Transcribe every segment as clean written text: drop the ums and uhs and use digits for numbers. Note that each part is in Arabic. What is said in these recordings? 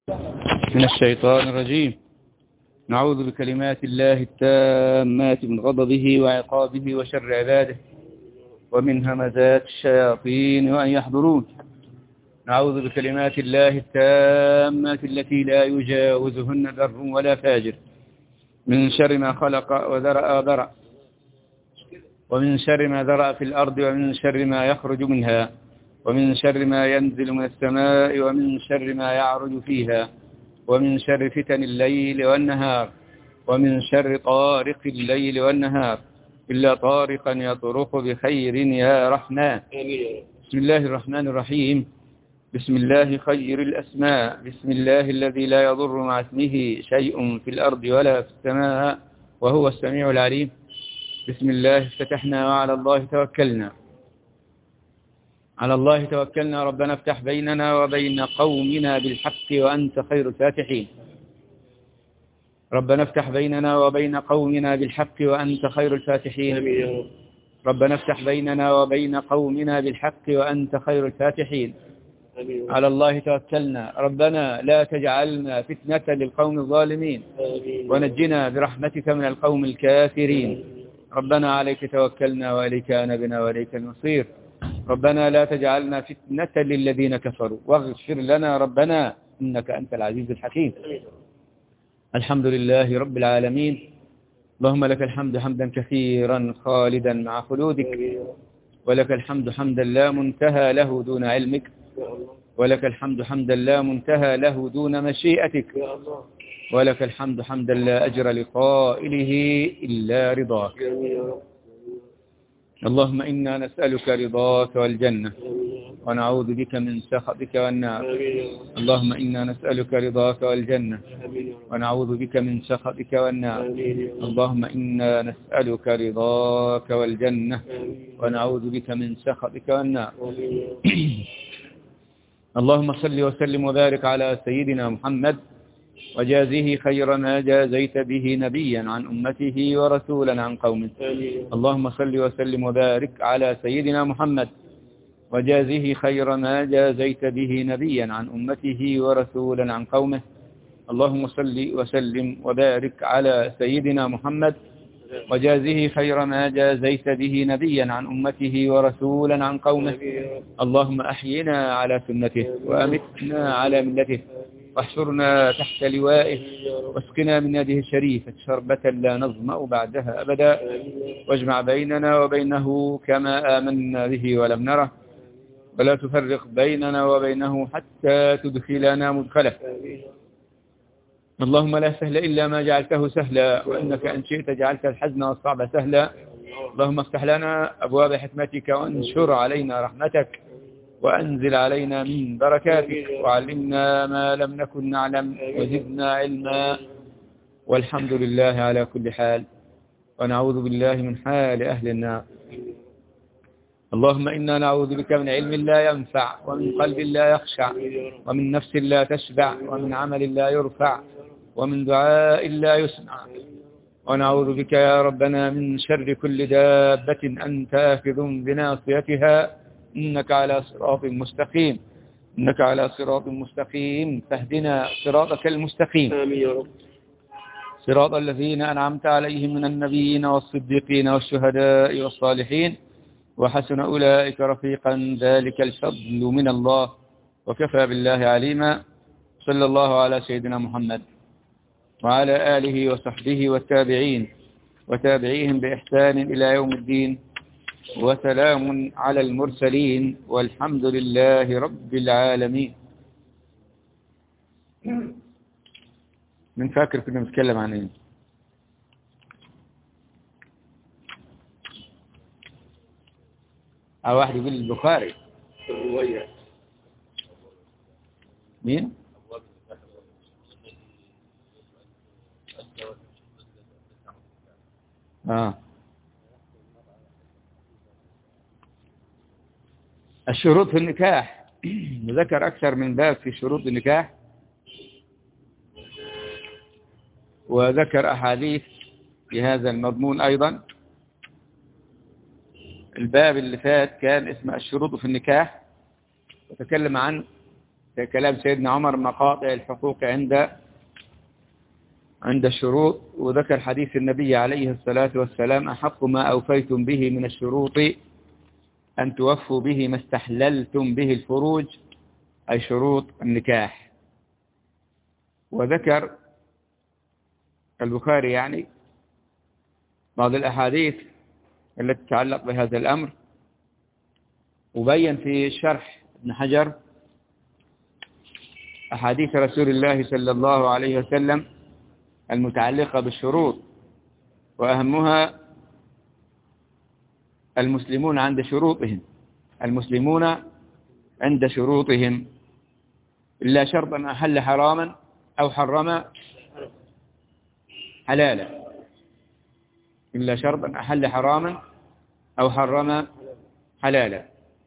من الشيطان الرجيم. نعوذ بكلمات الله التامات من غضبه وعقابه وشر عباده ومن همزات الشياطين وأن يحضرون. نعوذ بكلمات الله التامات التي لا يجاوزهن بر ولا فاجر، من شر ما خلق وذرأ ومن شر ما ذرأ في الأرض ومن شر ما يخرج منها ومن شر ما ينزل من السماء ومن شر ما يعرج فيها ومن شر فتن الليل والنهار ومن شر طارق الليل والنهار إلا طارقا يطرق بخير يا رحمن. بسم الله الرحمن الرحيم. بسم الله خير الأسماء. بسم الله الذي لا يضر مع اسمه شيء في الأرض ولا في السماء وهو السميع العليم. بسم الله افتتحنا وعلى الله توكلنا. على الله توكلنا. ربنا افتح بيننا وبين قومنا بالحق وأنت خير الفاتحين. ربنا افتح بيننا وبين قومنا بالحق وأنت خير الفاتحين. ربنا افتح بيننا وبين قومنا بالحق وأنت خير الفاتحين. على الله توكلنا. ربنا لا تجعلنا فتنة للقوم الظالمين ونجنا برحمتك من القوم الكافرين. ربنا عليك توكلنا وإليك أنبنا وإليك المصير. ربنا لا تجعلنا فتنة للذين كفروا واغفر لنا ربنا إنك أنت العزيز الحكيم. الحمد لله رب العالمين. اللهم لك الحمد حمدا كثيرا خالدا مع خلودك، ولك الحمد حمدا لا منتهى له دون علمك، ولك الحمد حمدا لا منتهى له دون مشيئتك، ولك الحمد حمدا لا أجر لقائله إلا رضاك. اللهم إنا نسألك رضاك والجنة ونعوذ بك من سخطك والنار. اللهم إنا نسألك رضاك والجنة ونعوذ بك من سخطك والنار. اللهم إنا نسألك رضاك والجنة ونعوذ بك من سخطك والنار. اللهم صل وسلم وبارك على سيدنا محمد وجازه خير ما جازيت به نبيا عن أمته ورسولا عن قومه. اللهم صل وسلم وبارك على سيدنا محمد وجازه خير ما جازيت به نبيا عن أمته ورسولا عن قومه. اللهم صل وسلم وبارك على سيدنا محمد وجازه خير ما جازيت به نبيا عن أمته ورسولا عن قومه. اللهم أحينا على سنته وأمتنا على ملته واحشرنا تحت لوائه واسقنا من يده الشريفة شربة لا نظمأ بعدها أبدا، واجمع بيننا وبينه كما آمنا به ولم نره، ولا تفرق بيننا وبينه حتى تدخلنا مدخله. اللهم لا سهل إلا ما جعلته سهلا، وإنك إن شئت جعلت الحزن والصعب سهلا. اللهم افتح لنا أبواب حكمتك وانشر علينا رحمتك وأنزل علينا من بركاتك، وعلمنا ما لم نكن نعلم وزدنا علما، والحمد لله على كل حال، ونعوذ بالله من حال أهل النار. اللهم إنا نعوذ بك من علم لا ينفع ومن قلب لا يخشع ومن نفس لا تشبع ومن عمل لا يرفع ومن دعاء لا يسمع. ونعوذ بك يا ربنا من شر كل دابة أنت آخذ بناصيتها، إنك على صراط مستقيم. إنك على صراط مستقيم، فاهدنا صراطك المستقيم. آمين يا رب. صراط الذين أنعمت عليهم من النبيين والصديقين والشهداء والصالحين وحسن أولئك رفيقا، ذلك الفضل من الله وكفى بالله عليما. صلى الله على سيدنا محمد وعلى آله وصحبه والتابعين وتابعيهم بإحسان إلى يوم الدين، وسلام على المرسلين والحمد لله رب العالمين. من فاكر كنا نتكلم عن ايه؟ واحد يقول البخاري. مين؟ الشروط في النكاح. ذكر أكثر من باب في شروط النكاح، وذكر أحاديث في هذا المضمون أيضا. الباب اللي فات كان اسمه الشروط في النكاح، وتكلم عن كلام سيدنا عمر مقاطع الحقوق عند الشروط، وذكر حديث النبي عليه الصلاة والسلام: أحق ما أوفيتم به من الشروط أن توفوا به ما استحللتم به الفروج، أي شروط النكاح. وذكر البخاري يعني بعض الأحاديث التي تتعلق بهذا الأمر، وبين في شرح ابن حجر أحاديث رسول الله صلى الله عليه وسلم المتعلقة بالشروط، وأهمها المسلمون عند شروطهم، المسلمون عند شروطهم إلا شرطا أحل حراما أو حرم حلالا، إلا شرطا أحل حراما أو حرم حلالا.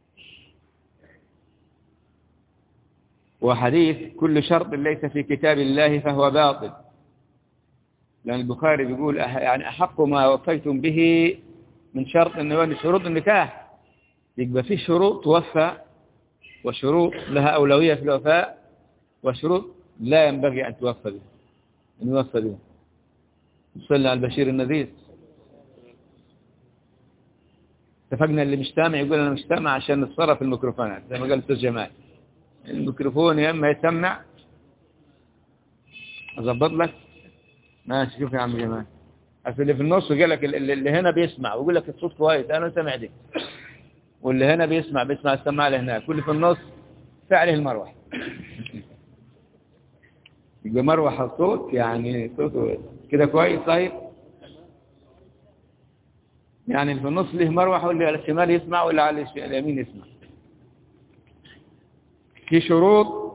وحديث: كل شرط ليس في كتاب الله فهو باطل، لأن البخاري بيقول يعني أحق ما وفيتم به من شرط من شروط النكاح، يبقى في شروط توفى وشروط لها أولوية في الوفاء وشروط لا ينبغي أن توفى بها. صلى على البشير النذير. اتفقنا اللي مجتمع يقول أنا مجتمع عشان نتصرف الميكروفونات زي ما قال الأستاذ جمال، الميكروفون يا إما يسمع أضبط لك ماشي. شوف يا عم جمال، أصل اللي في النص قال لك اللي هنا بيسمع ويقول لك الصوت كويس أنا سامع دي، واللي هنا بيسمع السماعة اللي هناك، واللي في النص فعله المروحة. يبقى مروحة الصوت يعني صوته كده كويس. طيب يعني اللي في النص له مروحة، واللي على الشمال يسمع واللي على اليمين يسمع. في شروط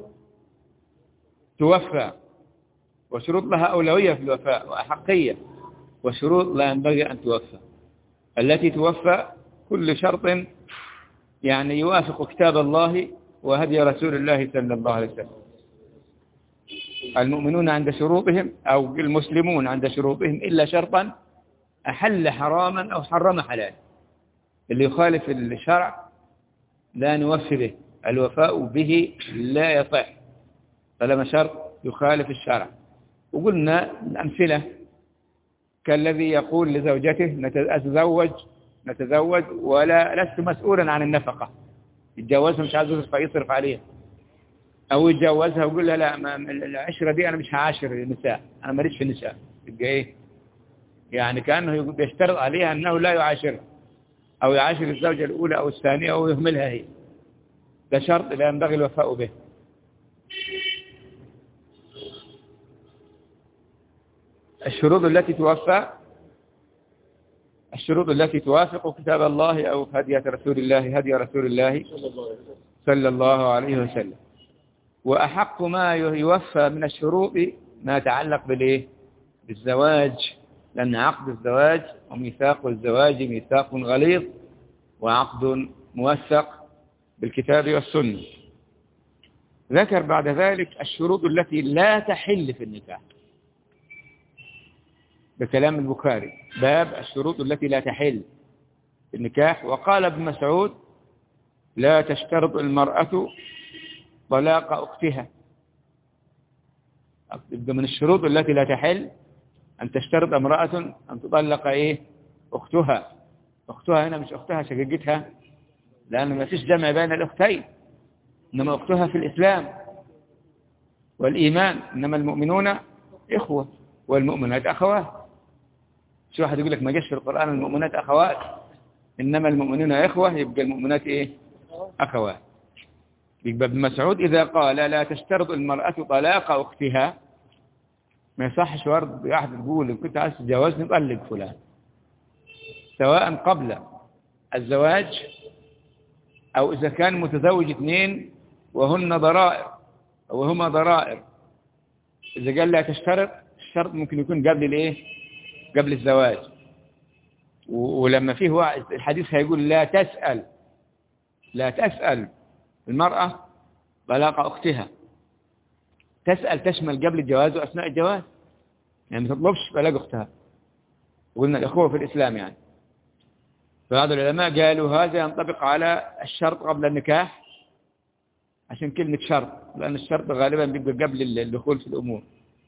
توفى وشروط لها أولوية في الوفاء وأحقية، وشروط لا ينبغي أن توفى. التي توفى كل شرط يعني يوافق كتاب الله وهدي رسول الله صلى الله عليه وسلم. المؤمنون عند شروطهم أو المسلمون عند شروطهم إلا شرطا أحل حراما أو حرم حلال. اللي يخالف الشرع لا نوفي به، الوفاء به لا يصح طالما شرط يخالف الشرع. وقلنا الأمثلة كالذي يقول لزوجته نتزوج ولا لست مسؤولا عن النفقة، يتجوزها مش عايز يصرف عليها، أو يتجوزها ويقول لها لا العشرة دي أنا مش هعاشر النساء، أنا ماليش في النساء. يبقى إيه يعني؟ كأنه بيشترط عليها أنه لا يعاشرها أو يعاشر الزوجة الأولى أو الثانية أو يهملها هي. ده شرط لا ينبغي الوفاء به. الشروط التي توافق كتاب الله أو هدي رسول الله صلى الله عليه وسلم. وأحق ما يوفى من الشروط ما يتعلق بالزواج، لأن عقد الزواج وميثاق الزواج ميثاق غليظ وعقد موثق بالكتاب والسنة. ذكر بعد ذلك الشروط التي لا تحل في النكاح بكلام البخاري، باب الشروط التي لا تحل في النكاح. وقال ابن مسعود: لا تشترط المرأة طلاق أختها. من الشروط التي لا تحل أن تشترط امرأة أن تطلق أختها. أختها هنا مش أختها شقيقتها، لأن ما فيش جمع بين الأختين، إنما أختها في الإسلام والإيمان، إنما المؤمنون إخوة والمؤمنات أخوات. شو واحد يقول لك ما جاش في القرآن المؤمنات أخوات، إنما المؤمنون إخوة، يبقى المؤمنات أخوات. يبقى ابن مسعود إذا قال لا تشترط المرأة طلاق أختها، ما يصحش ورد واحد يقول إن كنت عايز تتجوزني طلق فلان، سواء قبل الزواج أو إذا كان متزوج اثنين وهما ضرائر. إذا قال لا تشترط، الشرط ممكن يكون قبل الزواج. ولما فيه الحديث هيقول لا تسأل المرأة طلاق أختها. تسأل تشمل قبل الجواز وأثناء الجواز، يعني ما تطلبش طلاق أختها. وقلنا الأخوة في الإسلام يعني. فبعض العلماء قالوا هذا ينطبق على الشرط قبل النكاح، عشان كلمة شرط لأن الشرط غالبا بيبقى قبل الدخول في الأمور.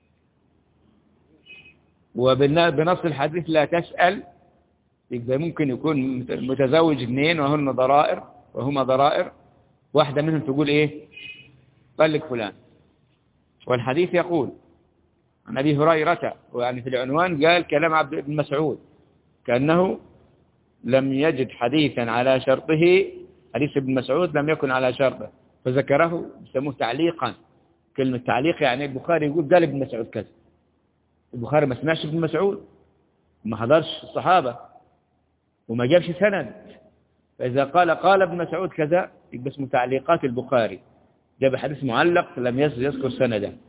وبنص الحديث لا تسأل، يبقى ممكن يكون متزوج اثنين وهما ضرائر، واحدة منهم تقول إيه؟ طلق فلان. والحديث يقول عن أبي هريرة، ويعني في العنوان قال كلام عبد بن مسعود كأنه لم يجد حديثا على شرطه، حديث ابن مسعود لم يكن على شرطه فذكره، يسموه تعليقا. كلمة تعليق يعني البخاري يقول قال ابن مسعود كذا، البخاري ما سمعش ابن مسعود، ما حضرش الصحابة، وما جابش سند، فإذا قال ابن مسعود كذا يبقى اسمه تعليقات البخاري، جاب حديث معلق لم يذكر سندا.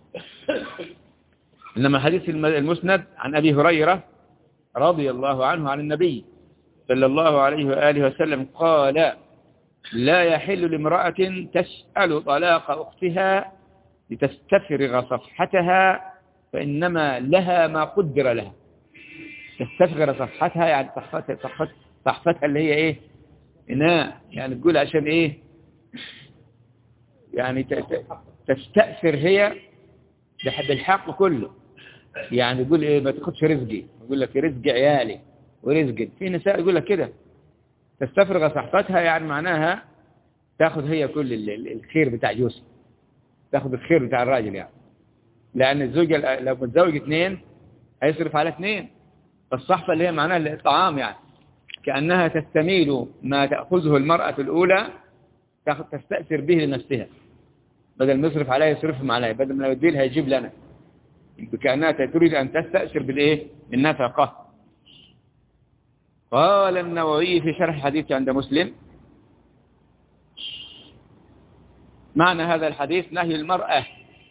إنما حديث المسند عن أبي هريرة رضي الله عنه عن النبي صلى الله عليه وآله وسلم قال: لا يحل لامرأة تسأل طلاق أختها لتستفرغ صفحتها فإنما لها ما قدر لها. تستفرغ صفحتها يعني صفحتها اللي هي إيه؟ إناء، يعني تقول عشان إيه؟ يعني تستأثر هي بالحق كله، يعني يقول إيه؟ ما تاخدش رزقي، يقول لك رزق عيالي ورزقي. في نساء يقول لك كده تستفرغ صحفتها، يعني معناها تاخذ هي كل الخير بتاع جوزها، تاخذ الخير بتاع الراجل يعني. لأن الزوجة لو متزوج اثنين هيصرف على اثنين، فالصحفة اللي هي معناها الطعام، يعني كأنها تستميل ما تأخذه المرأة الأولى تستأثر به لنفسها، بدل ما يصرف عليها يصرفهم عليها، بدل ما يدي لها يجيب لنا، كأنها تريد أن تستأثر بالإيه؟ بالنفقة. قال النووي في شرح الحديث عند مسلم: معنى هذا الحديث نهي المرأة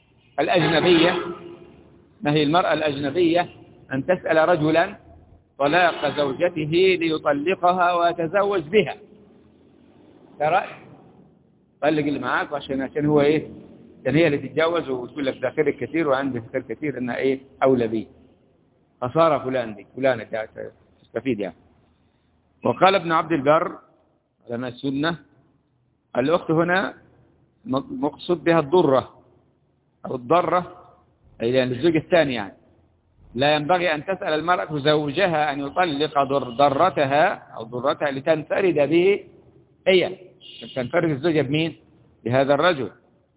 الأجنبية أن تسأل رجلا طلاق زوجته ليطلقها ويتزوج بها. ترى طلق اللي معاك عشان هو إيه؟ عشان هي اللي تتجوز وتقول لك ده خير كثير وعندي خير كثير، إنها إيه؟ أولى بي، فصار فلانة تستفيد يعني. وقال ابن عبد البر علماء السنة: الأخت هنا مقصود بها الضرة أو الضرة، أي يعني الزوج الثاني، يعني لا ينبغي أن تسأل المرأة زوجها أن يطلق ضرتها أو ضرتها لتنفرد به هي، تنفرد الزوجة بمين؟ بهذا الرجل.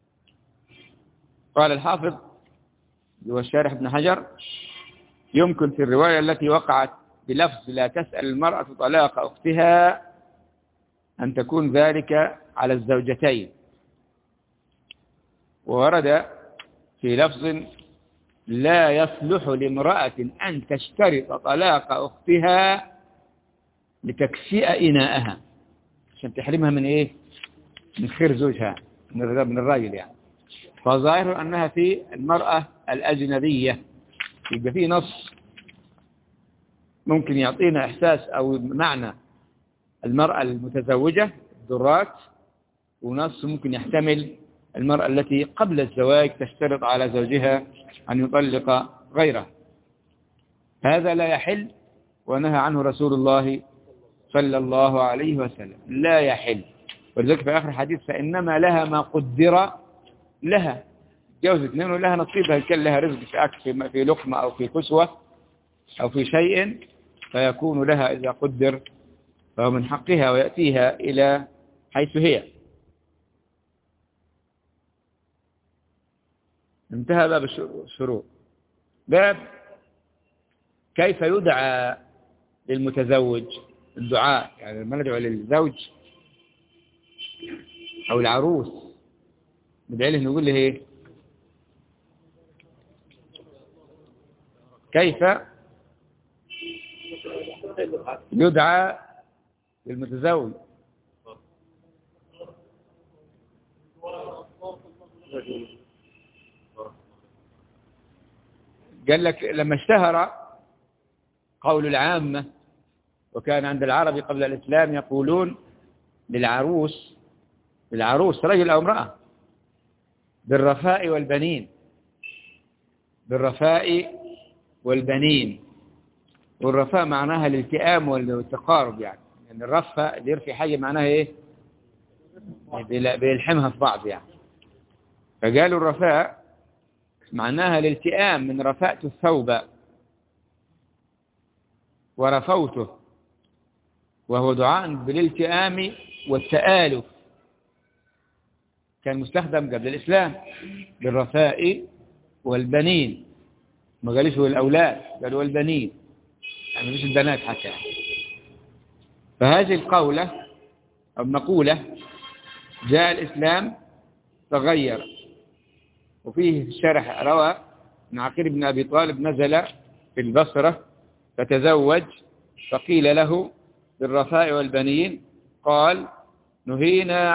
قال الحافظ هو الشارح ابن حجر: يمكن في الرواية التي وقعت بلفظ لا تسأل المرأة طلاق أختها أن تكون ذلك على الزوجتين، وورد في لفظ لا يصلح لامرأة أن تشترط طلاق أختها لتكفئ إناءها، عشان تحرمها من إيه؟ من خير زوجها، من الراجل يعني. فظاهر أنها في المرأة الأجنبية، يبقى في نص ممكن يعطينا إحساس أو معنى المرأة المتزوجة الضرات، ونص ممكن يحتمل المرأة التي قبل الزواج تشترط على زوجها أن يطلق غيره. هذا لا يحل، ونهى عنه رسول الله صلى الله عليه وسلم، لا يحل. ولذلك في آخر الحديث: فإنما لها ما قدر لها، جوز اثنين ولها نصيبها، كان لها رزق في أكل، في لقمة أو في كسوة أو في شيء، فيكون لها إذا قدر، فهو من حقها ويأتيها إلى حيث هي. انتهى باب الشروط. باب كيف يدعى للمتزوج، الدعاء يعني لما ندعو للزوج أو العروس ندعي له نقول له ايه؟ كيف يدعى للمتزوج؟ قال لك لما اشتهر قول العامة، وكان عند العرب قبل الإسلام يقولون للعروس رجل أو امرأة بالرفاء والبنين، بالرفاء والبنين. والرفاء معناها الالتئام والتقارب، يعني الرفة اللي يرفي حاجة معناها ايه؟ بيلحمها في بعض يعني. فقالوا الرفاء معناها الالتئام، من رفأت الثوب ورفوته، وهو دعاء بالالتئام والتآلف، كان مستخدم قبل الإسلام بالرفاء والبنين، ما قالوش الأولاد، قالوا البنين، يعني مش البنات حتى. فهذه القولة أو مقولة جاء الإسلام تغير. وفيه الشرح روى أن عقيل بن أبي طالب نزل في البصرة فتزوج، فقيل له بالرفاء والبنين، قال نهينا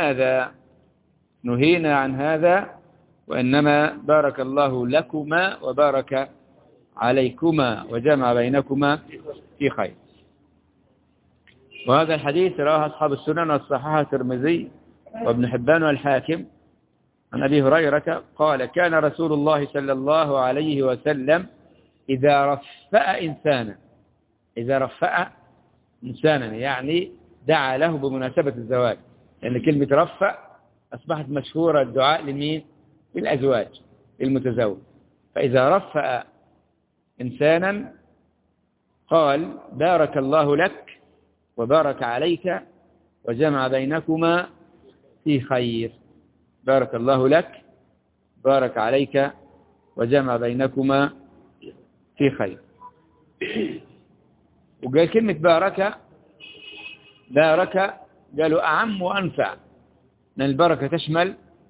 عن هذا وإنما بارك الله لكما وبارك عليكما وجمع بينكما في خير. وهذا الحديث رواه أصحاب السنن والصحاح الترمذي وابن حبان والحاكم عن أبي هريرة قال كان رسول الله صلى الله عليه وسلم إذا رفأ إنسانا يعني دعا له بمناسبة الزواج، لأن كلمة رفأ أصبحت مشهورة الدعاء لمين؟ للأزواج المتزوج. فإذا رفأ إنسانا قال بارك الله لك وبارك عليك وجمع بينكما في خير. بارك الله لك بارك عليك وجمع بينكما في خير. وقال كلمة بارك قالوا أعم وأنفع، لأن البركة تشمل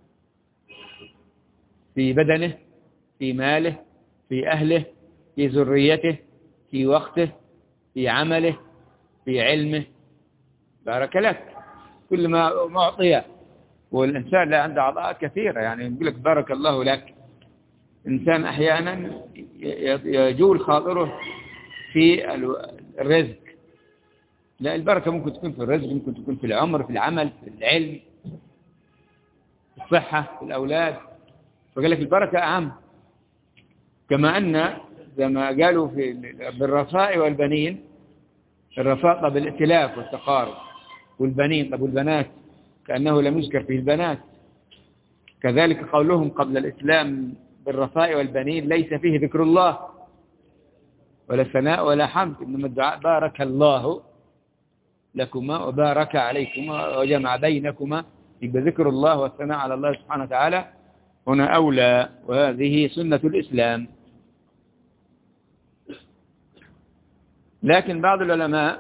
في بدنه، في ماله، في أهله، في ذريته، في وقته، في عمله، في علمه. بارك لك كل ما أعطيه. والإنسان لا عنده أعضاء كثيرة، يعني يقول لك بارك الله لك. إنسان أحيانا يجول خاطره في الرزق، لا البركة ممكن تكون في الرزق، ممكن تكون في العمر، في العمل، في العلم، في الصحة، في الأولاد. فقال لك البركة أعم. كما أن زي ما قالوا بالرفاء والبنين، الرفاء طب الائتلاف والتقارب، والبنين طب والبنات كأنه لم يذكر فيه البنات. كذلك قولهم قبل الإسلام بالرفاء والبنين ليس فيه ذكر الله ولا ثناء ولا حمد، إنما الدعاء بارك الله لكما وبارك عليكما وجمع بينكما، يبقى ذكر الله والثناء على الله سبحانه وتعالى هنا أولى، وهذه سنة الإسلام. لكن بعض العلماء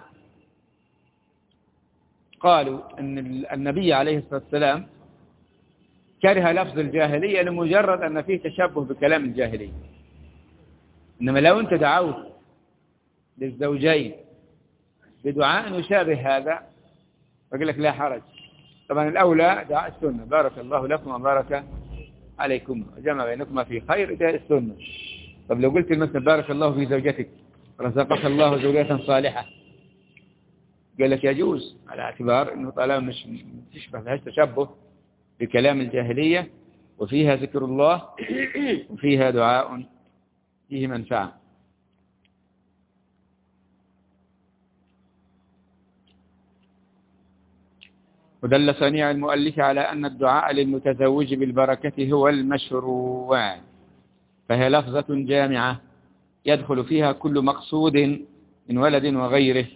قالوا أن النبي عليه الصلاة والسلام كره لفظ الجاهلية لمجرد أن فيه تشبه بكلام الجاهلية. إنما لو أنت دعوت للزوجين بدعاء يشابه هذا فقال لك لا حرج. طبعا الأولى دعاء السنة، بارك الله لكم وبارك عليكم وجمع بينكما في خير، ده السنة. طب لو قلت مثلا بارك الله في زوجتك رزقك الله زوجة صالحة، قال لك يجوز، على اعتبار أنه طالما مش تشبه لهاش تشبه بكلام الجاهلية، وفيها ذكر الله وفيها دعاء فيه منفعة. ودل صنيع المؤلف على أن الدعاء للمتزوج بالبركة هو المشروع، فهي لفظة جامعة يدخل فيها كل مقصود من ولد وغيره.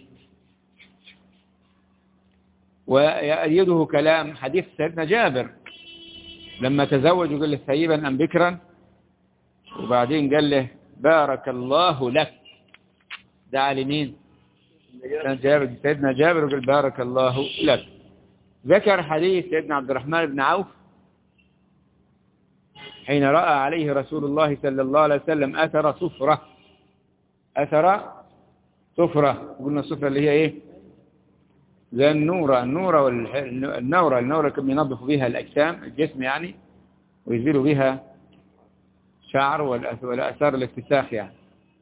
ويأيده كلام حديث سيدنا جابر لما تزوج وقال له ثيبا أم بكرا، وبعدين قال له بارك الله لك، دعا لمين؟ سيدنا جابر وقال بارك الله لك. ذكر حديث سيدنا عبد الرحمن بن عوف حين رأى عليه رسول الله صلى الله عليه وسلم أثر صفرة. قلنا الصفرة اللي هي إيه؟ زي النورة كم ينظف بها الأجسام الجسم يعني، ويزيل بها شعر والأثار الاتساخ يعني.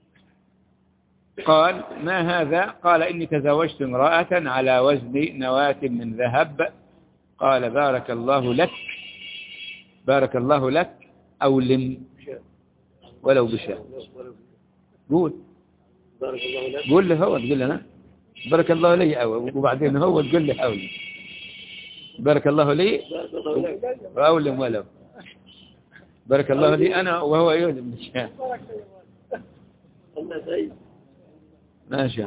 قال ما هذا؟ قال إني تزوجت امرأة على وزن نواة من ذهب. قال بارك الله لك أولم ولو بشاء. قول له هو، تقول لنا بارك الله لي وبعدين هو تقول له أولم. بارك الله لي وأولم ولو. بارك الله لي أنا وهو يهدي من الشام. ماشي.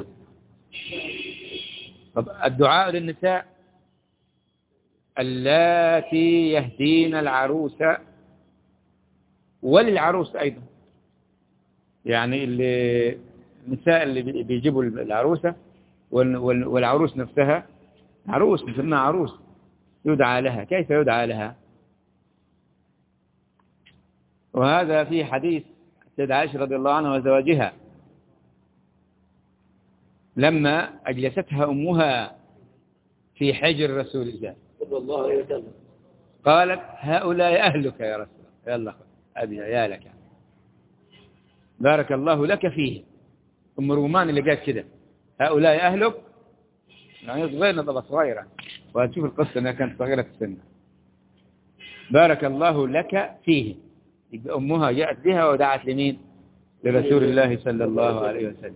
طب الدعاء للنساء اللاتي يهدين العروس وللعروس أيضا، يعني النساء اللي بيجيبوا العروسة والعروس نفسها، عروس نسميها عروس، يدعى لها. كيف يدعى لها؟ وهذا في حديث السيدة عائشة رضي الله عنها وزواجها لما أجلستها أمها في حجر رسول الله صلى الله عليه وسلم قالت هؤلاء أهلك يا رسول الله، يلا أبي عيالك، بارك الله لك فيه. أم رومان اللي قالت كده هؤلاء أهلك، يعني صغيرة طبعا صغيرة، وهتشوف القصة أنها كانت صغيرة في السن. بارك الله لك فيه، يبقى أمها جاءت بها ودعت لمين؟ لرسول الله صلى الله عليه وسلم.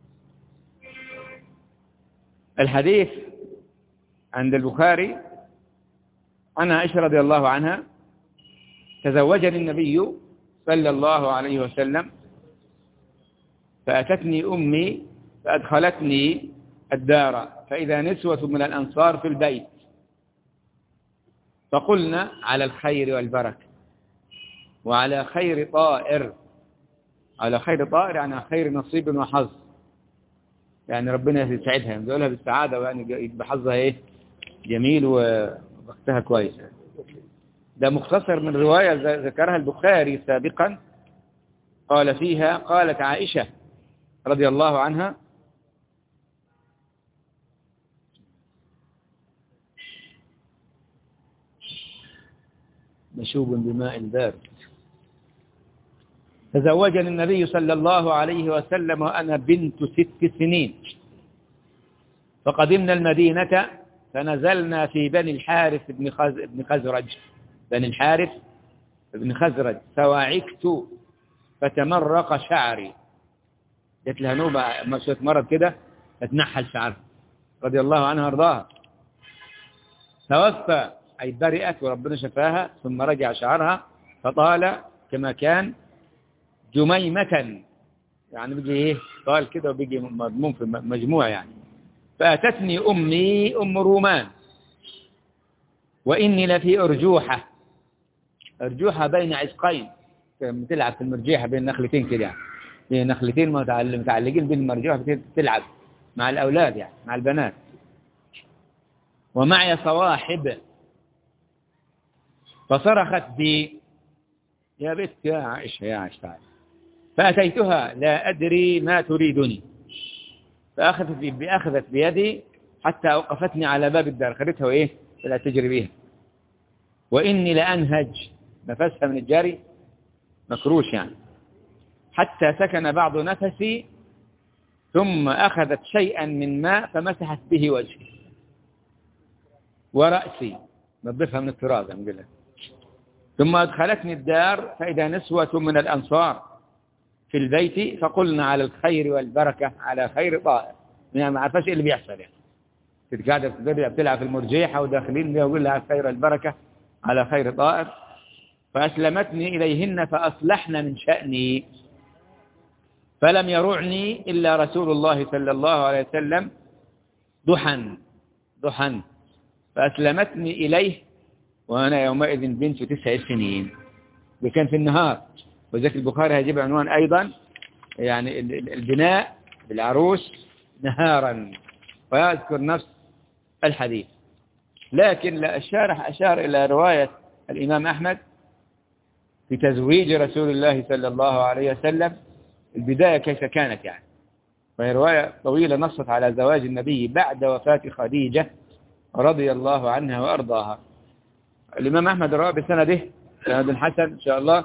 الحديث عند البخاري عن عائشة رضي الله عنها تزوجني النبي صلى الله عليه وسلم فأتتني أمي فأدخلتني الدار فإذا نسوة من الأنصار في البيت فقلنا على الخير والبركة وعلى خير طائر. على خير طائر يعني خير نصيب وحظ، يعني ربنا يسعدها يمدولها بالسعادة، ويعني يبقى حظها ايه جميل ووقتها كويس. ده مختصر من رواية ذكرها البخاري سابقا، قال فيها قالت عائشة رضي الله عنها مشوب بماء بارد تزوجني النبي صلى الله عليه وسلم وأنا بنت 6 سنين، فقدمنا المدينة فنزلنا في بني الحارث بن خزرج، بني الحارث بن خزرج، فوعكت فتمرق شعري، جت لها نوبة مشيت مرض كده فتنحل شعرها رضي الله عنها وارضاها، توفى أي برئت وربنا شفاها، ثم رجع شعرها فطال كما كان جميمة، يعني بيجي ايه طال كده وبيجي مضمون في مجموعة يعني. فأتتني أمي أم رومان وإني لفي أرجوحة، أرجوحة بين عشقين، بتلعب في المرجيحة بين نخلتين كده، يعني نخلتين متعلقين بين المرجوحة بتلعب مع الأولاد يعني مع البنات، ومعي صواحب، فصرخت بي يا بنت يا عائشة يا عائشة، فأتيتها لا أدري ما تريدني، فأخذت بيدي حتى أوقفتني على باب الدار، خدتها وإيه فلا تجري بيها، وإني لأنهج، نفسها من الجري مكروش يعني، حتى سكن بعض نفسي، ثم أخذت شيئا من ماء فمسحت به وجهي ورأسي، نظفها من التراب نقول لك، ثم أدخلتني الدار فإذا نسوة من الأنصار في البيت فقلنا على الخير والبركة على خير طائر، يعني ما عرفش ايه اللي بيحصل يعني، كنت قاعدة بتلعب في المرجيحة وداخلين يقول لها على الخير والبركة على خير طائر، فأسلمتني إليهن فأصلحن من شأني، فلم يرعني إلا رسول الله صلى الله عليه وسلم ضحى فأسلمتني إليه وأنا يومئذ بنت 9 سنين، وكان في النهار، وذلك البخاري هيجيب عنوان أيضا يعني البناء بالعروس نهارا، ويذكر نفس الحديث. لكن الشارح أشار إلى رواية الإمام أحمد في تزويج رسول الله صلى الله عليه وسلم، البداية كيف كانت يعني، وهي رواية طويلة نصت على زواج النبي بعد وفاة خديجة رضي الله عنها وأرضاها. الإمام أحمد رواه بسنده سند حسن إن شاء الله.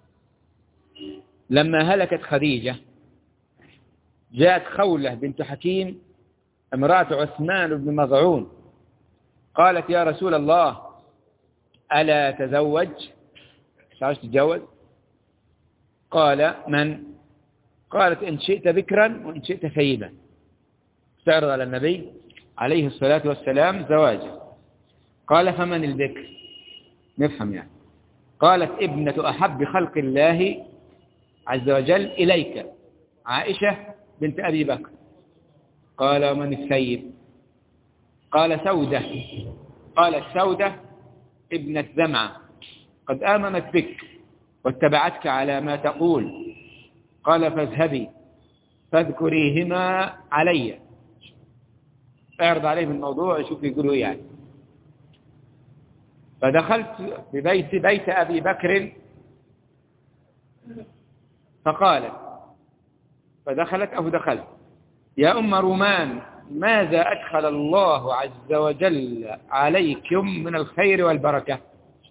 لما هلكت خديجة جاءت خولة بنت حكيم امرأة عثمان بن مظعون قالت يا رسول الله ألا تزوج، مش عايز تتجوز؟ قال من؟ قالت إن شئت بكرا وإن شئت ثيبا، استعرض على النبي عليه الصلاة والسلام زواجه. قال فمن البكر؟ نفهم يعني. قالت ابنة أحب خلق الله عز وجل إليك عائشة بنت أبي بكر. قال ومن السيد؟ قال سودة. قالت سودة ابنة زمعة قد آمنت بك واتبعتك على ما تقول. قال فاذهبي فاذكريهما علي، اعرض عليهم الموضوع يشوف يقولوا ايه يعني. فدخلت بيت أبي بكر فقالت، فدخلت أو دخلت: يا أم رومان، ماذا أدخل الله عز وجل عليكم من الخير والبركة؟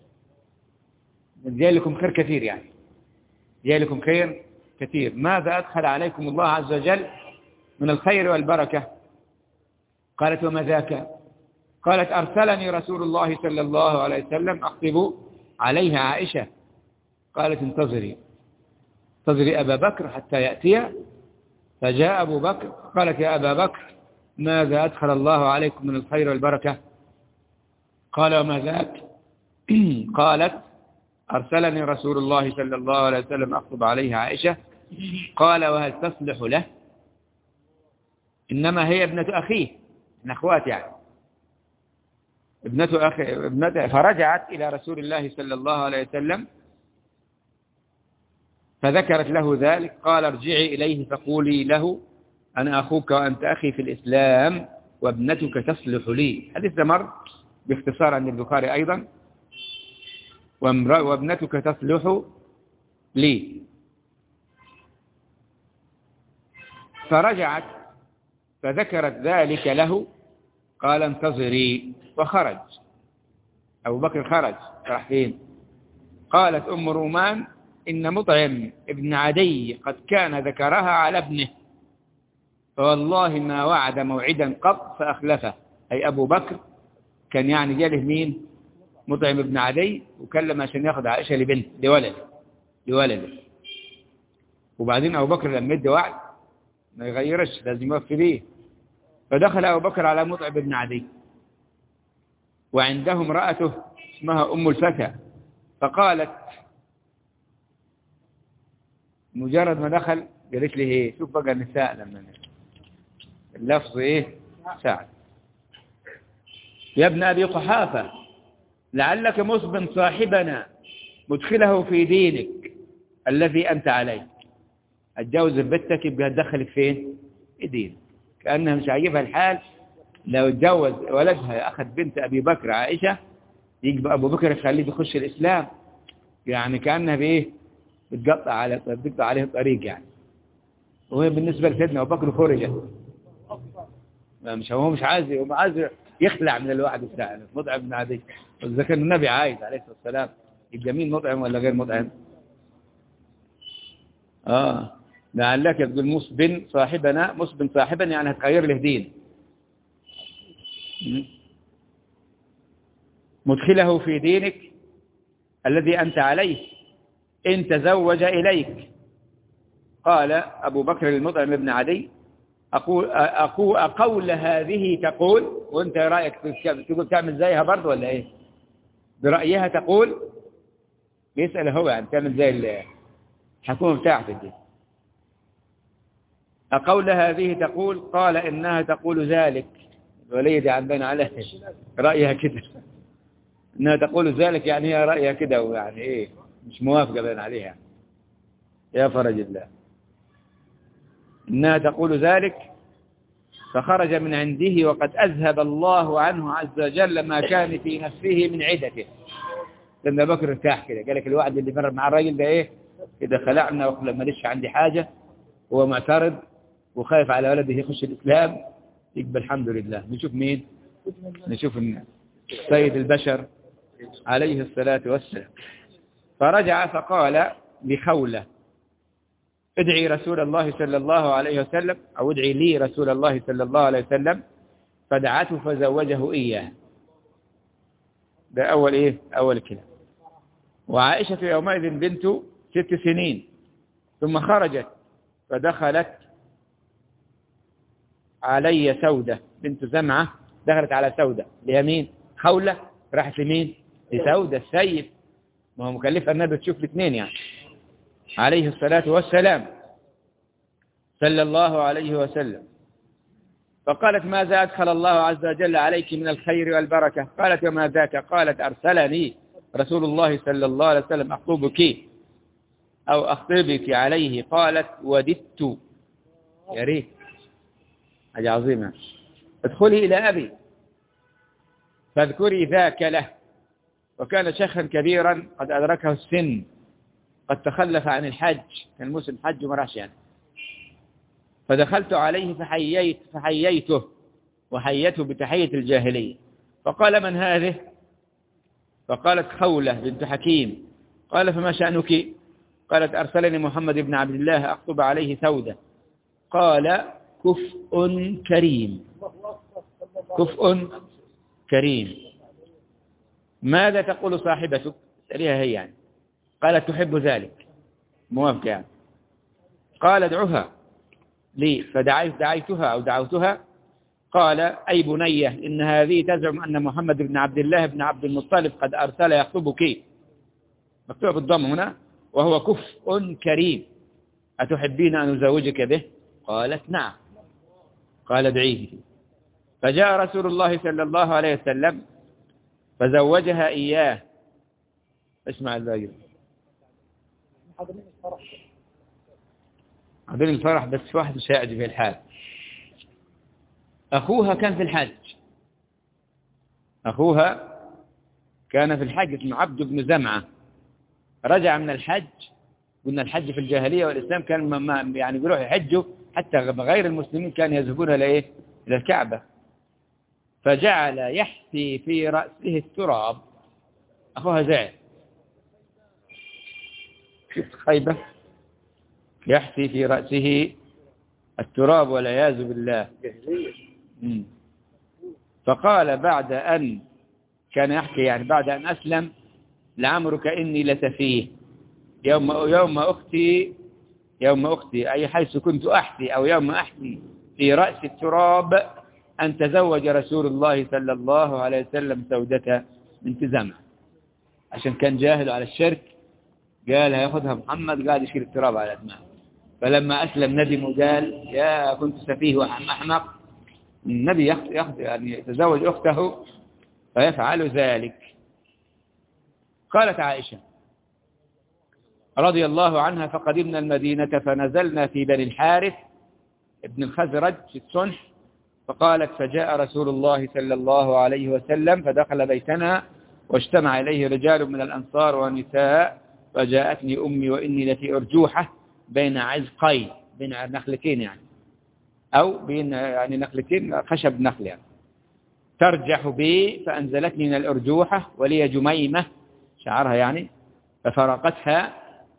جاي لكم خير كثير يعني، جاي لكم خير كثير. ماذا أدخل عليكم الله عز وجل من الخير والبركة؟ قالت وما ذاك؟ قالت أرسلني رسول الله صلى الله عليه وسلم أخطب عليها عائشة. قالت انتظري أبا بكر حتى يأتي. فجاء أبو بكر. قالت يا أبا بكر، ماذا أدخل الله عليكم من الخير والبركة؟ قال وما ذاك؟ قالت أرسلني رسول الله صلى الله عليه وسلم أخطب عليها عائشة. قال وهل تصلح له؟ إنما هي ابنة أخيه، من أخوات يعني، ابنته. فرجعت إلى رسول الله صلى الله عليه وسلم فذكرت له ذلك. قال ارجعي إليه فقولي له أنا أخوك وأنت أخي في الإسلام وابنتك تصلح لي. حديث ده مر باختصار عن البخاري أيضا. وابنتك تصلح لي. فرجعت فذكرت ذلك له. قال انتظري، وخرج. أبو بكر خرج، راح فين؟ قالت أم رومان إن مطعم ابن عدي قد كان ذكرها على ابنه، فوالله ما وعد موعدا قط فأخلفه. أي أبو بكر كان يعني جاله مين؟ مطعم ابن عدي، وكلم عشان ياخذ عائشة لبنت لولده. وبعدين أبو بكر لما يدي وعد ما يغيرش، لازم يوفي به. فدخل أبو بكر على مطعم ابن عدي وعنده امرأته اسمها أم الفتى. فقالت مجرد ما دخل قالت لي ايه، شوف بقى النساء لما اللفظ ايه ساعد: يا ابن أبي قحافة، لعلك مصب صاحبنا مدخله في دينك الذي أنت عليه. اتجوز بنتك يبقى تدخلك فين؟ دينك. كأنها مش عاجبها الحال. لو اتجوز ولدها أخذ بنت أبي بكر عائشة يجب أبو بكر يخليه يخش الإسلام، يعني كأنها بإيه؟ بتقطع عليه الطريق يعني. وهي بالنسبة لسيدنا أبو بكر خرجت، هو مش عايز يخلع من الواحد الثاني. مطعم بن عدي، إذا كان النبي عايز عليه الصلاة والسلام يبقى مين مطعم ولا غير مطعم؟ لعلك تقول مصب صاحبا يعني هتغير له دين. مدخله في دينك الذي أنت عليه إن تزوج إليك. قال أبو بكر للمطعم بن عدي أقول هذه تقول، وانت رأيك تقول تعمل زيها برضه ولا ايه؟ برأيها تقول، بيسأل هو يعني تعمل زي الحكومة بتاعتك دي. أقول هذه تقول؟ قال إنها تقول ذلك. الولية دي عندنا عليه رأيها كده، إنها تقول ذلك يعني هي رأيها كده، ويعني إيه مش موافقة بين عليها. يا فرج الله، إنها تقول ذلك. فخرج من عنده وقد أذهب الله عنه عز وجل ما كان في نفسه من عدته. لما بكر ارتاح كده، قال لك الوعد اللي مر مع الراجل ده إيه إذا خلعنا ولما ليش عندي حاجة، هو معترض وخايف على ولده يخش الإسلام، يقبل الحمد لله. نشوف مين؟ نشوف سيد البشر عليه الصلاة والسلام. فرجع فقال لخولة ادعي رسول الله صلى الله عليه وسلم، أو ادعي لي رسول الله صلى الله عليه وسلم. فدعته فزوجه إياه. ده أول كلام. وعائشة يومئذ بنت 6 سنين. ثم خرجت فدخلت علي سودة بنت زمعة. دخلت على سودة ليمين خولة، راحت لمين؟ لسودة السيد ما هو مكلفها النبي تشوف الاثنين يعني عليه الصلاة والسلام صلى الله عليه وسلم. فقالت ماذا أدخل الله عز وجل عليك من الخير والبركة؟ قالت وما ذاك؟ قالت أرسلني رسول الله صلى الله عليه وسلم أخطبك أو أخطبك عليه. قالت وددت، يا ريت، حاجة عظيمة، ادخلي إلى أبي فاذكري ذاك له، وكان شيخا كبيرا قد أدركه السن، قد تخلف عن الحج، كان موسم حج وما راحش يعني. فدخلت عليه فحييته وحيته بتحية الجاهلية. فقال من هذه؟ فقالت خولة بنت حكيم. قال فما شأنك؟ قالت أرسلني محمد بن عبد الله أخطب عليه سودة. قال كفء كريم، كفء كريم. ماذا تقول صاحبتك؟ سأليها هي يعني. قالت تحب ذلك، موافقة يعني. قال ادعوها لي، فدعيتها أو دعوتها. قال أي بنية إن هذه تزعم أن محمد بن عبد الله بن عبد المطلب قد أرسل يخطبك، مكتوب بالضم هنا، وهو كفء كريم، أتحبين أن أزوجك به؟ قالت نعم. قال ادعيه. فجاء رسول الله صلى الله عليه وسلم فزوجها إياه. اسمع الزوجة، حاضرين الفرح، بس واحد مش هيعجب الحال. أخوها كان في الحج، أخوها كان في الحج اسمه عبد بن زمعة، رجع من الحج. قلنا الحج في الجاهلية والإسلام كان ما يعني بيروح يحجوا، حتى غير المسلمين كانوا يذهبون إلى الكعبة. فجعل يحثي في رأسه التراب. أخوها زعل، شفت خيبة، يحثي في رأسه التراب والعياذ بالله. فقال بعد أن كان يحكي يعني بعد أن أسلم لعمرك إني لسفيه يوم أختي أي حيث كنت أحثي أو يوم أحثي في رأس التراب أن تزوج رسول الله صلى الله عليه وسلم سودة بنت زمعة، عشان كان جاهل على الشرك، قال هياخدها محمد، قاعد يشيل التراب على دماغه. فلما أسلم ندم وقال يا كنت سفيه وأحمق، النبي يعني يتزوج أخته فيفعل ذلك. قالت عائشة رضي الله عنها فقدمنا المدينة فنزلنا في بني الحارث ابن الخزرج في الصنح. فقالت فجاء رسول الله صلى الله عليه وسلم فدخل بيتنا واجتمع إليه رجال من الأنصار والنساء، فجاءتني أمي وإني لفي أرجوحة بين عزقين، بين نخلتين يعني، أو بين يعني نخلتين، خشب نخل يعني، ترجح بي، فأنزلتني من الأرجوحة ولي جميمة شعرها يعني، ففرقتها،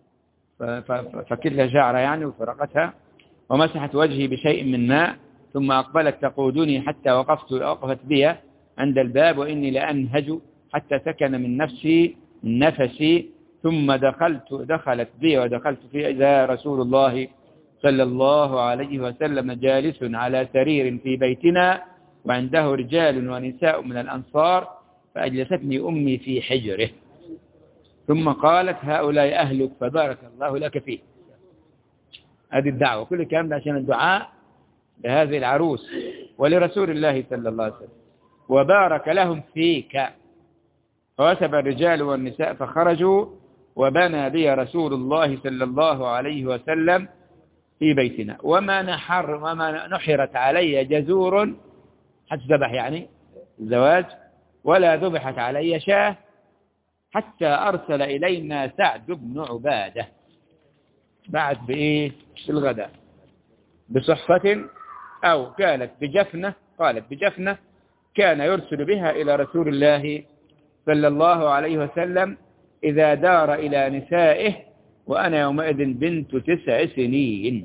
فكلها شعرها يعني وفرقتها، ومسحت وجهي بشيء من ماء، ثم أقبلت تقودني حتى وقفت بي عند الباب وإني لأنهج حتى سكن من نفسي، ثم دخلت بي ودخلت في إذا رسول الله صلى الله عليه وسلم جالس على سرير في بيتنا وعنده رجال ونساء من الأنصار، فأجلستني أمي في حجره، ثم قالت هؤلاء أهلك فبارك الله لك فيه. هذه الدعوة، كل الكلام ده عشان الدعاء لهذه العروس ولرسول الله صلى الله عليه وسلم. وبارك لهم فيك. فوثب الرجال والنساء فخرجوا، وبنى بي رسول الله صلى الله عليه وسلم في بيتنا، وما نحرت علي جزور، حتى ذبح يعني الزواج، ولا ذبحت علي شاة، حتى أرسل إلينا سعد بن عبادة بعد بإيه؟ بالغداء بصحفة أو قالت بجفنة كان يرسل بها إلى رسول الله صلى الله عليه وسلم إذا دار إلى نسائه، وأنا يومئذ بنت 9 سنين.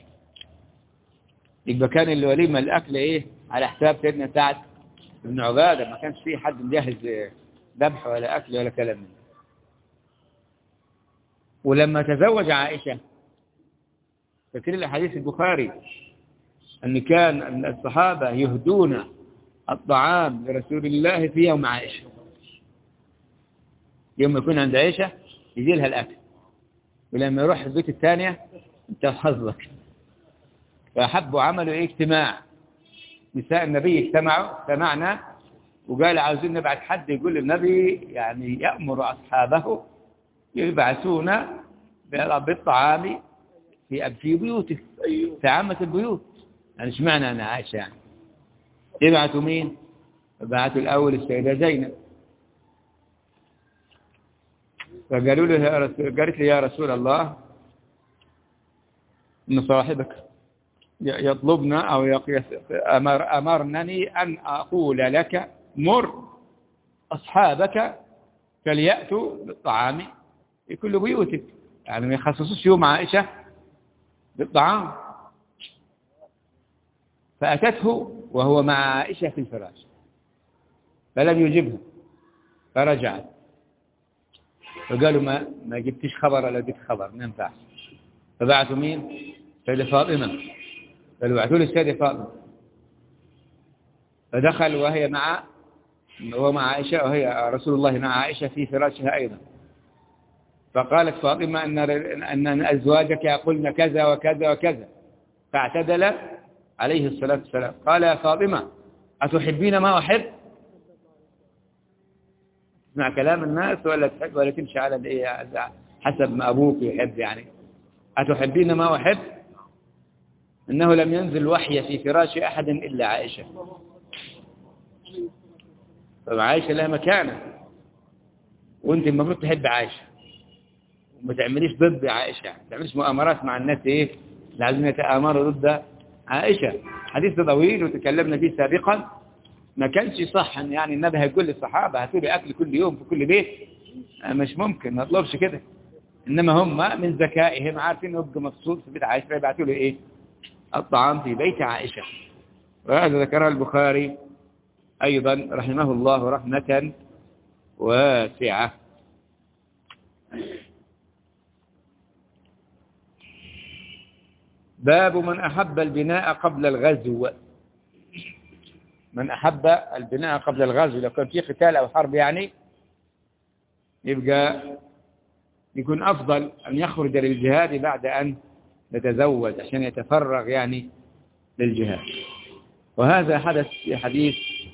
يبقى كان الوليمة الأكل إيه؟ على حساب سيدنا سعد بن عبادة، ما كانش فيه حد مجهز ذبح ولا أكل ولا كلام منه. ولما تزوج عائشة، فكر الحديث البخاري أن كان الصحابة يهدون الطعام لرسول الله في يوم عائشة، يوم يكون عند عائشة يجي لها الأكل، ولما يروح البيت الثانية أنت وحظك. فحبوا عملوا اجتماع، نساء النبي اجتمعنا وقال عاوزين نبعث حد يقول للنبي يعني يأمر أصحابه يبعثون بالطعام في بيوته، في عامة البيوت. يعني اشمعنى أنا عايشة يعني؟ يبعثوا مين؟ بعثوا الأول السيدة زينب، فقالوا له قالت لي يا رسول الله إن صاحبك يطلبنا أو أمرنني أن أقول لك مر أصحابك فليأتوا بالطعام في كل بيوتك، يعني ما يخصصوش يوم عائشة بالطعام. فأتته وهو مع عائشة في الفراش فلم يجبها فرجعت، فقالوا ما جبتش خبر ولا جبت خبر، ما ينفعش. فبعثوا مين؟ سيدة فاطمة، قالوا بعثوا لي السيدة فاطمة. فدخل وهو مع عائشة، وهي رسول الله مع عائشة في فراشها أيضا. فقالت فاطمة أن أزواجك يقولن كذا وكذا وكذا، فاعتدل عليه الصلاة والسلام قال يا فاطمة أتحبين ما أحب؟ تسمع كلام الناس ولا تحب ولا تمشي على حسب ما أبوك يحب؟ يعني أتحبين ما أحب؟ إنه لم ينزل وحي في فراش أحد إلا عائشة. فعائشة لها مكانة، وانت المفروض تحب عائشة وما تعمليش ضد عائشة، ما تعمليش مؤامرات مع الناس اللي عايزين يتآمروا ضد عائشة. حديث طويل وتكلمنا فيه سابقا. ما كانش صح ان يعني النبي هيقول للصحابة هاتوا لي اكل كل يوم في كل بيت، مش ممكن، ما يطلبش كده. انما هم من ذكائهم عارفين انه يبقى مبسوط في بيت عائشة فيبعتوا له الطعام في بيت عائشة. وهذا ذكره البخاري أيضا رحمه الله رحمة واسعة. باب من أحب البناء قبل الغزو. من أحب البناء قبل الغزو، لو كان في قتال أو حرب يعني يكون أفضل أن يخرج للجهاد بعد أن يتزوج عشان يتفرغ يعني للجهاد. وهذا حدث في حديث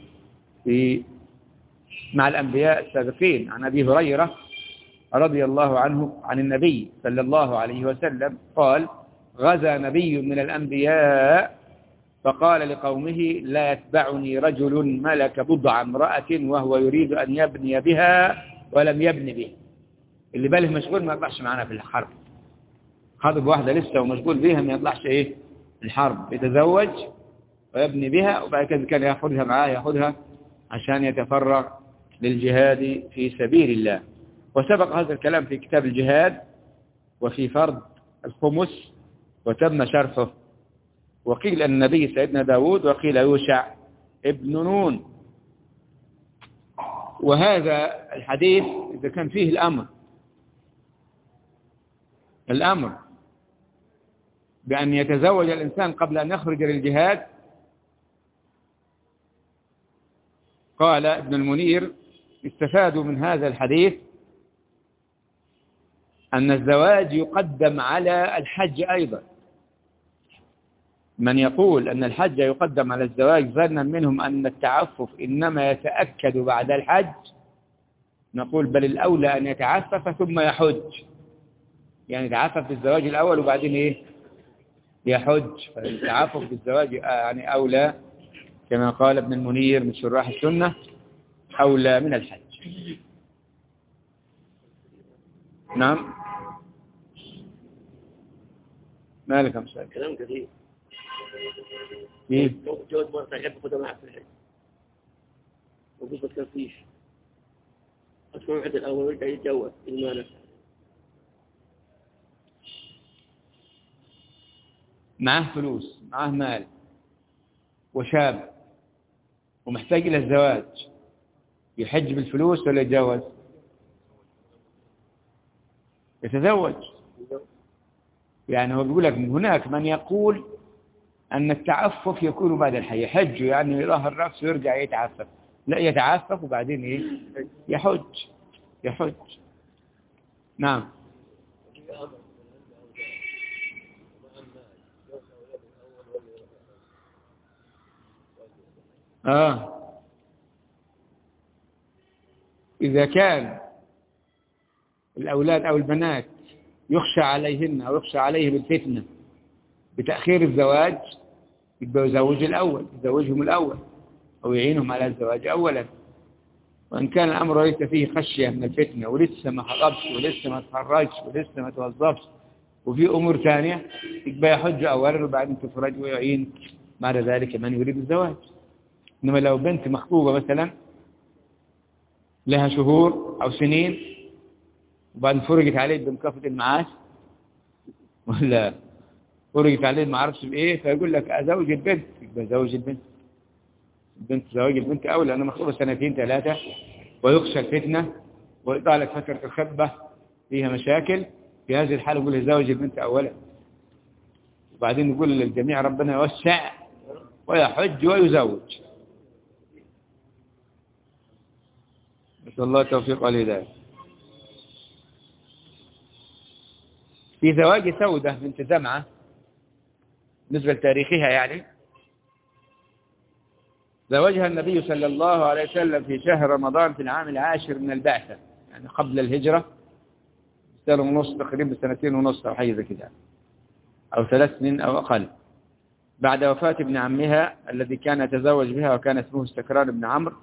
مع الأنبياء السابقين عن أبي هريرة رضي الله عنه عن النبي صلى الله عليه وسلم قال غزا نبي من الأنبياء فقال لقومه لا يتبعني رجل ملك بضع امرأة وهو يريد أن يبني بها ولم يبني به. اللي باله مشغول ما يطلعش معنا في الحرب، خاطب واحدة لسه ومشغول بيها ما يطلعش الحرب، يتزوج ويبني بها وبعد كده كان يأخذها معاه يأخذها عشان يتفرغ للجهاد في سبيل الله. وسبق هذا الكلام في كتاب الجهاد وفي فرض الخمس وتم شرحه. وقيل النبي سيدنا داود وقيل يوشع ابن نون. وهذا الحديث إذا كان فيه الأمر بأن يتزوج الإنسان قبل أن يخرج للجهاد، قال ابن المنير استفادوا من هذا الحديث أن الزواج يقدم على الحج أيضا. من يقول أن الحج يقدم على الزواج ظنا منهم أن التعفف إنما يتأكد بعد الحج، نقول بل الأولى أن يتعفف ثم يحج، يعني يتعفف بالزواج الأول وبعدين يحج. فالتعفف بالزواج يعني أولى كما قال ابن المنير من شراح السنة أولى من الحج. نعم مالك أمثال كلام كثير. كيف جوز مرة يحب خذها معك في الحج وقصة تفتيش أسمع عند الأول ويرجع يتجوز المالك معه فلوس معه مال وشاب ومحتاج إلى الزواج، يحج بالفلوس ولا يتجوز؟ يتزوج. يعني هو بيقول لك هناك من يقول أن التعفف يكون بعد الحج، يحج يعني يظهر رأسه ويرجع يتعفف، لا يتعفف وبعدين يحج. نعم. إذا كان الأولاد أو البنات يخشى عليهن أو يخشى عليهم الفتنة بتأخير الزواج، يبقى يزوج الأول، يزوجهم الأول أو يعينهم على الزواج أولا. وإن كان الأمر ليس فيه خشية من الفتنة ولسه ما خطبش ولسه ما تخرجش ولسه ما توظفش وفي أمور ثانية، يبقى يحج أولا وبعدين تفرج ويعين بعد ذلك من يريد الزواج. إنما لو بنت مخطوبة مثلا لها شهور أو سنين وبعدين فرجت عليه بمكافأة المعاش ولا فرجت عليه ما عرفش بإيه، فيقول لك أزوج البنت، يبقى زوج البنت. زواج البنت أولى، لأنها مخطوبة سنتين ثلاثة ويخشى الفتنة وإطالة فترة الخطبة فيها مشاكل. في هذه الحالة يقول زوج البنت أولا، وبعدين يقول للجميع ربنا يوسع ويحج ويزوج. نسأل الله التوفيق والهداية. في زواج سودة بنت زمعة بالنسبة لتاريخها يعني، زوجها النبي صلى الله عليه وسلم في شهر رمضان في العام 10 من البعثة، يعني قبل الهجرة سنة ونص تقريبا، سنتين ونص أو حاجة كده، أو 3 سنين أو أقل، بعد وفاة ابن عمها الذي كان يتزوج بها وكان اسمه استكرار بن عمرو.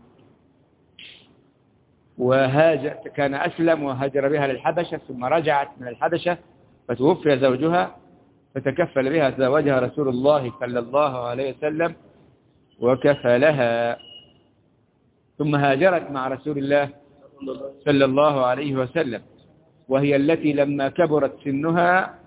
وهاجر، كان أسلم وهاجر بها للحبشة ثم رجعت من الحبشة فتوفي زوجها فتكفل بها، تزوجها رسول الله صلى الله عليه وسلم وكفلها، ثم هاجرت مع رسول الله صلى الله عليه وسلم، وهي التي لما كبرت سنها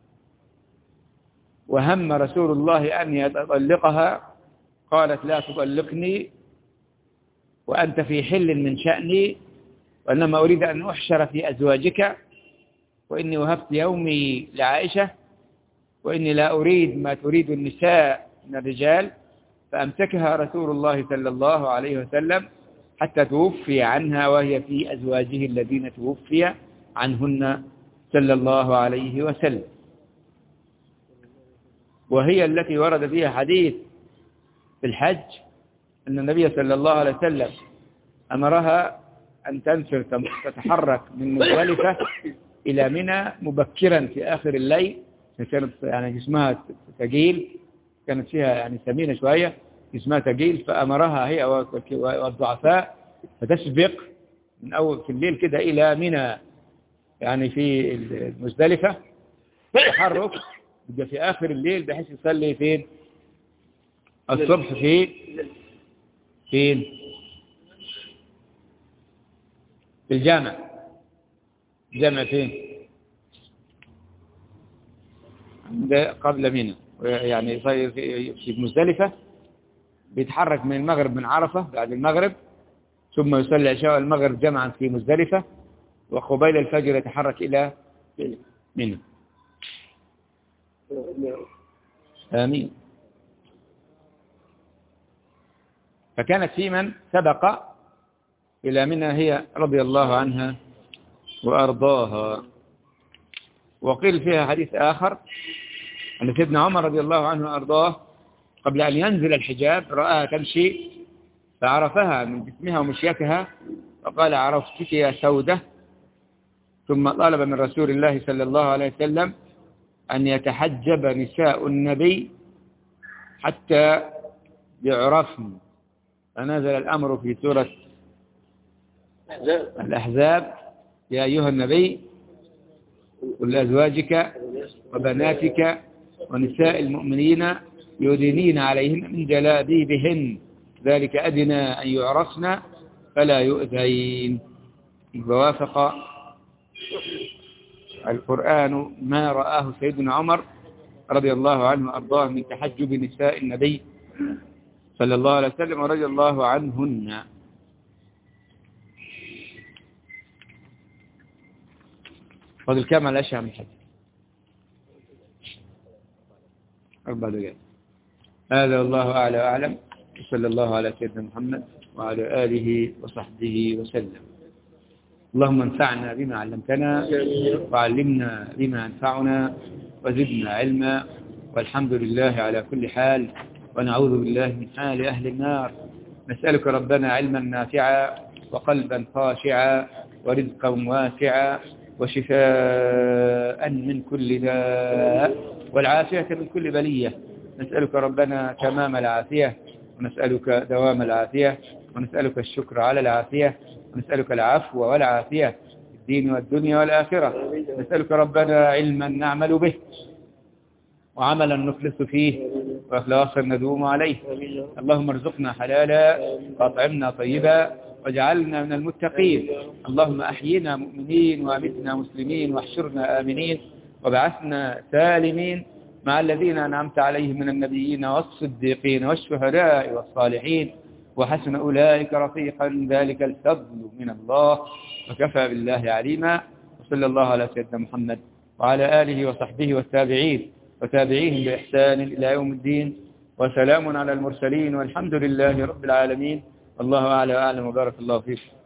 وهم رسول الله أن يطلقها قالت لا تطلقني وأنت في حل من شأني، وإنما أريد أن أحشر في أزواجك، وإني وهبت يومي لعائشة، وإني لا أريد ما تريد النساء من الرجال. فأمسكها رسول الله صلى الله عليه وسلم حتى توفي عنها وهي في أزواجه الذين توفي عنهن صلى الله عليه وسلم. وهي التي ورد فيها حديث في الحج أن النبي صلى الله عليه وسلم أمرها أن تنفر تتحرك من مزدلفة إلى منى مبكرا في آخر الليل، كانت يعني جسمها ثقيل، كانت فيها يعني سمينة شوية، جسمها ثقيل، فأمرها هي والضعفاء فتسبق من أول في الليل كده إلى منى، يعني في المزدلفة تحرك يبقى في آخر الليل بحيث يصلي فين الصبح فين في الجامع فين قبل منى، يعني في مزدلفة بيتحرك من المغرب من عرفة بعد المغرب، ثم يصلي عشاء المغرب جمعا في مزدلفة، وقبيل الفجر يتحرك إلى منى. آمين. فكانت في من سبق إلى منى هي رضي الله عنها وأرضاها. وقيل فيها حديث آخر أن سيدنا عمر رضي الله عنه وأرضاه قبل أن ينزل الحجاب رآها تمشي فعرفها من جسمها ومشيتها فقال عرفتك يا سودة، ثم طلب من رسول الله صلى الله عليه وسلم أن يتحجب نساء النبي حتى يعرفن، فنزل الأمر في سورة الأحزاب يا أيها النبي قل لأزواجك وبناتك ونساء المؤمنين يدنين عليهن من جلابيبهن ذلك أدنى أن يعرفن فلا يؤذين. ووافق القرآن ما رآه سيدنا عمر رضي الله عنه وأرضاه من تحجب نساء النبي صلى الله عليه وسلم ورضي الله عنهن. فضل كام على الأشياء من الحج 4 دقائق. هذا والله أعلى وأعلم، وصلى الله على سيدنا محمد وعلى آله وصحبه وسلم. اللهم انفعنا بما علمتنا وعلمنا بما ينفعنا وزدنا علما، والحمد لله على كل حال، ونعوذ بالله من حال أهل النار. نسألك ربنا علما نافعا وقلبا خاشعا ورزقا واسعا وشفاء من كل داء والعافية من كل بلية. نسألك ربنا تمام العافية، ونسألك دوام العافية، ونسألك الشكر على العافية، ونسألك العفو والعافية في الدين والدنيا والآخرة. نسألك ربنا علما نعمل به، وعملا نخلص فيه، وإخلاصا ندوم عليه. اللهم ارزقنا حلالا وأطعمنا طيبا واجعلنا من المتقين. اللهم أحينا مؤمنين وأمتنا مسلمين واحشرنا آمنين وابعثنا سالمين مع الذين أنعمت عليهم من النبيين والصديقين والشهداء والصالحين، وحسن أولئك رفيقا. ذلك الفضل من الله وكفى بالله عليما. وصلى الله على سيدنا محمد وعلى آله وصحبه والتابعين وتابعيهم بإحسان إلى يوم الدين، وسلام على المرسلين، والحمد لله رب العالمين. الله أعلى وأعلم، وبارك الله فيكم.